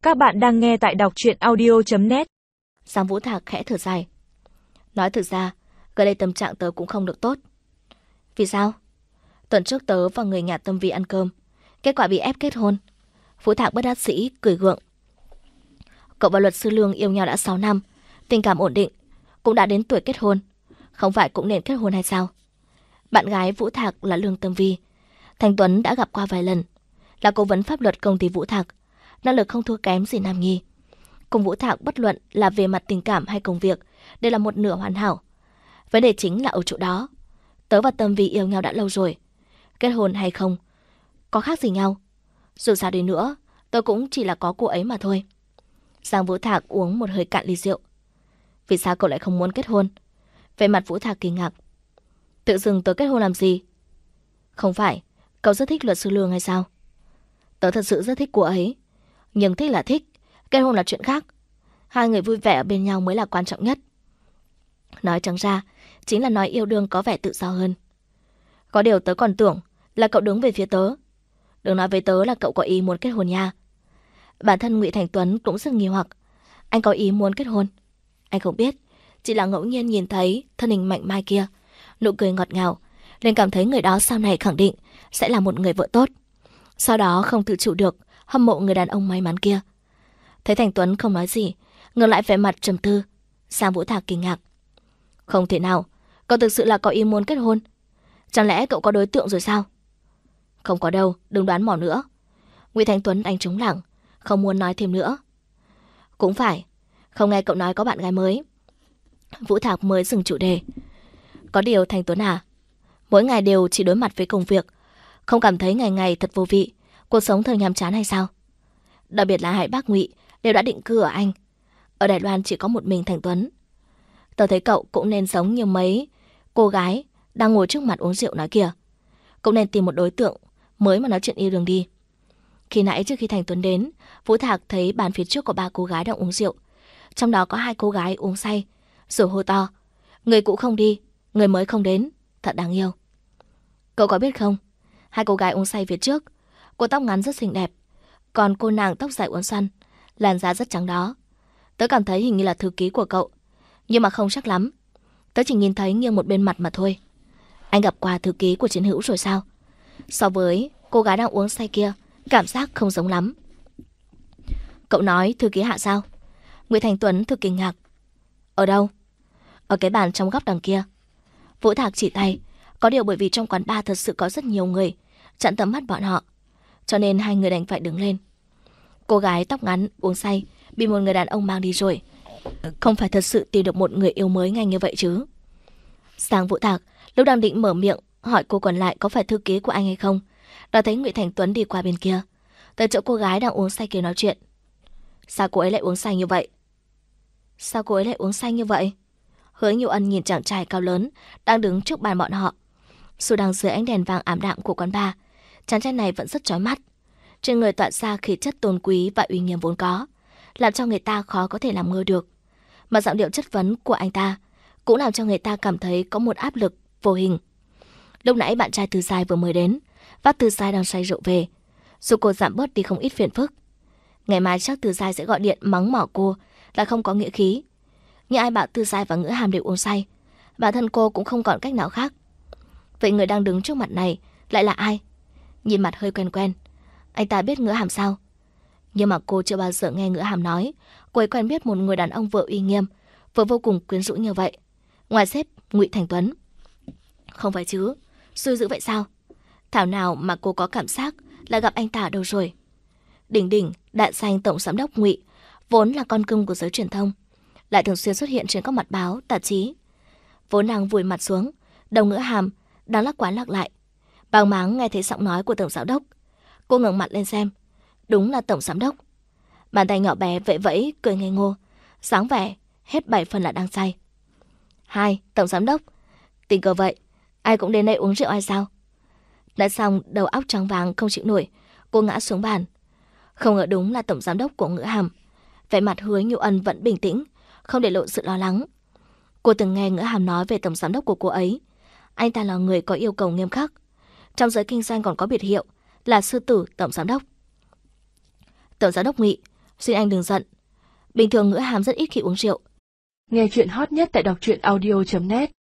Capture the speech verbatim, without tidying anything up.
Các bạn đang nghe tại đọc truyện audio chấm net. Giang Vũ Thạc khẽ thở dài. Nói thực ra, gần đây tâm trạng tớ cũng không được tốt. Vì sao? Tuần trước tớ và người nhà Tâm Vi ăn cơm, kết quả bị ép kết hôn. Vũ Thạc bất đắc dĩ cười gượng. Cậu và luật sư Lương yêu nhau đã sáu năm, tình cảm ổn định, cũng đã đến tuổi kết hôn. Không phải cũng nên kết hôn hay sao? Bạn gái Vũ Thạc là Lương Tâm Vi. Thành Tuấn đã gặp qua vài lần, là cố vấn pháp luật công ty Vũ Thạc, năng lực không thua kém gì Nam Nhi. Cùng Vũ Thạc bất luận là về mặt tình cảm hay công việc đều là một nửa hoàn hảo. Vấn đề chính là ở chỗ đó. Tớ và Tâm Vi yêu nhau đã lâu rồi, kết hôn hay không có khác gì nhau. Dù sao đi nữa, tôi cũng chỉ là có cô ấy mà thôi. Giang Vũ Thạc uống một hơi cạn ly rượu. Vì sao cậu lại không muốn kết hôn? Về mặt Vũ Thạc kinh ngạc. Tự dưng tớ kết hôn làm gì? Không phải cậu rất thích luật sư Lương hay sao? Tớ thật sự rất thích cô ấy, nhưng thích là thích, kết hôn là chuyện khác. Hai người vui vẻ ở bên nhau mới là quan trọng nhất. Nói trắng ra, chính là nói yêu đương có vẻ tự do hơn. Có điều tớ còn tưởng là cậu đứng về phía tớ. Đừng nói với tớ là cậu có ý muốn kết hôn nha. Bản thân Ngụy Thành Tuấn cũng rất nghi hoặc. Anh có ý muốn kết hôn? Anh không biết, chỉ là ngẫu nhiên nhìn thấy thân hình mạnh mai kia, nụ cười ngọt ngào, nên cảm thấy người đó sau này khẳng định sẽ là một người vợ tốt. Sau đó không tự chủ được hâm mộ người đàn ông may mắn kia. Thấy Thành Tuấn không nói gì, ngược lại vẻ mặt trầm tư, Giang Vũ Thạc kinh ngạc. Không thể nào, cậu thực sự là có ý muốn kết hôn? Chẳng lẽ cậu có đối tượng rồi sao? Không có đâu, đừng đoán mò nữa. Ngụy Thành Tuấn đánh trống lảng, không muốn nói thêm nữa. Cũng phải, không nghe cậu nói có bạn gái mới. Vũ Thạc mới dừng chủ đề. Có điều Thành Tuấn à, mỗi ngày đều chỉ đối mặt với công việc, không cảm thấy ngày ngày thật vô vị, cuộc sống thời nhàm chán hay sao? Đặc biệt là hai bác Ngụy đều đã định cư ở Anh, ở Đài Loan chỉ có một mình Thành Tuấn. Tớ thấy cậu cũng nên giống như mấy cô gái đang ngồi trước mặt uống rượu nói kìa, cũng nên tìm một đối tượng mới mà nói chuyện yêu đương đi. Khi nãy trước khi Thành Tuấn đến, Vũ Thạc thấy bàn phía trước có ba cô gái đang uống rượu, trong đó có hai cô gái uống say, rồi hô to: người cũ không đi, người mới không đến, thật đáng yêu. Cậu có biết không, hai cô gái uống say phía trước, cô tóc ngắn rất xinh đẹp, còn cô nàng tóc dài uốn xoăn, làn da rất trắng đó. Tớ cảm thấy hình như là thư ký của cậu, nhưng mà không chắc lắm. Tớ chỉ nhìn thấy nghiêng một bên mặt mà thôi. Anh gặp qua thư ký của Chiến Hữu rồi sao? So với cô gái đang uống say kia, cảm giác không giống lắm. Cậu nói thư ký Hạ sao? Ngụy Thành Tuấn thực kinh ngạc. Ở đâu? Ở cái bàn trong góc đằng kia. Vũ Thạc chỉ tay. Có điều bởi vì trong quán bar thật sự có rất nhiều người chặn tầm mắt bọn họ, cho nên hai người đành phải đứng lên. Cô gái tóc ngắn uống say bị một người đàn ông mang đi rồi, không phải thật sự tìm được một người yêu mới ngay như vậy chứ? Giang Vũ Thạc lúc đang định mở miệng hỏi cô còn lại có phải thư ký của anh hay không, đã thấy Ngụy Thành Tuấn đi qua bên kia, tới chỗ cô gái đang uống say kia nói chuyện. Sao cô ấy lại uống say như vậy? Sao cô ấy lại uống say như vậy? Hứa Nhiều Ân nhìn chàng trai cao lớn đang đứng trước bàn bọn họ. Dù đang dưới ánh đèn vàng ảm đạm của quán bar, chàng trai này vẫn rất chói mắt. Trên người tỏa ra khí chất tôn quý và uy nghiêm vốn có, làm cho người ta khó có thể làm ngơ được. Mà giọng điệu chất vấn của anh ta cũng làm cho người ta cảm thấy có một áp lực vô hình. Lúc nãy bạn trai Từ Giai vừa mới đến, vác Từ Giai đang say rượu về, dù cô giảm bớt đi không ít phiền phức. Ngày mai chắc Từ Giai sẽ gọi điện mắng mỏ cô là không có nghĩa khí. Nhưng ai bảo Từ Giai và Ngữ Hàm đều uống say, bản thân cô cũng không còn cách nào khác. Vậy người đang đứng trước mặt này lại là ai? Nhìn mặt hơi quen quen. Anh ta biết Ngữ Hàm sao? Nhưng mà cô chưa bao giờ nghe Ngữ Hàm nói cô ấy quen biết một người đàn ông vừa uy nghiêm, vừa vô cùng quyến rũ như vậy, ngoài sếp Ngụy Thành Tuấn. Không phải chứ, xui dữ vậy sao? Thảo nào mà cô có cảm giác là gặp anh ta ở đâu rồi. Đỉnh đỉnh, đại danh tổng giám đốc Ngụy, vốn là con cưng của giới truyền thông, lại thường xuyên xuất hiện trên các mặt báo, tạp chí. Vốn đang vùi mặt xuống, đầu Ngữ Hàm đang lắc quá lắc lại, bàng máng nghe thấy giọng nói của tổng giám đốc. Cô ngẩng mặt lên xem, đúng là tổng giám đốc. Bàn tay nhỏ bé vẫy vẫy cười ngây ngô, dáng vẻ hết bảy phần là đang say. Hai, tổng giám đốc, tình cờ vậy, ai cũng đến đây uống rượu hay sao? Đã xong, đầu óc trắng váng không chịu nổi, cô ngã xuống bàn. Không ngờ đúng là tổng giám đốc của Ngữ Hàm. Vẻ mặt Hứa Nhiều Ân vẫn bình tĩnh, không để lộ sự lo lắng. Cô từng nghe Ngữ Hàm nói về tổng giám đốc của cô ấy. Anh ta là người có yêu cầu nghiêm khắc, trong giới kinh doanh còn có biệt hiệu là sư tử tổng giám đốc. Tổng giám đốc Ngụy, Xin anh đừng giận. Bình thường Ngữ Hàm rất ít khi uống rượu. Nghe chuyện hot nhất tại đọc truyện audio chấm net.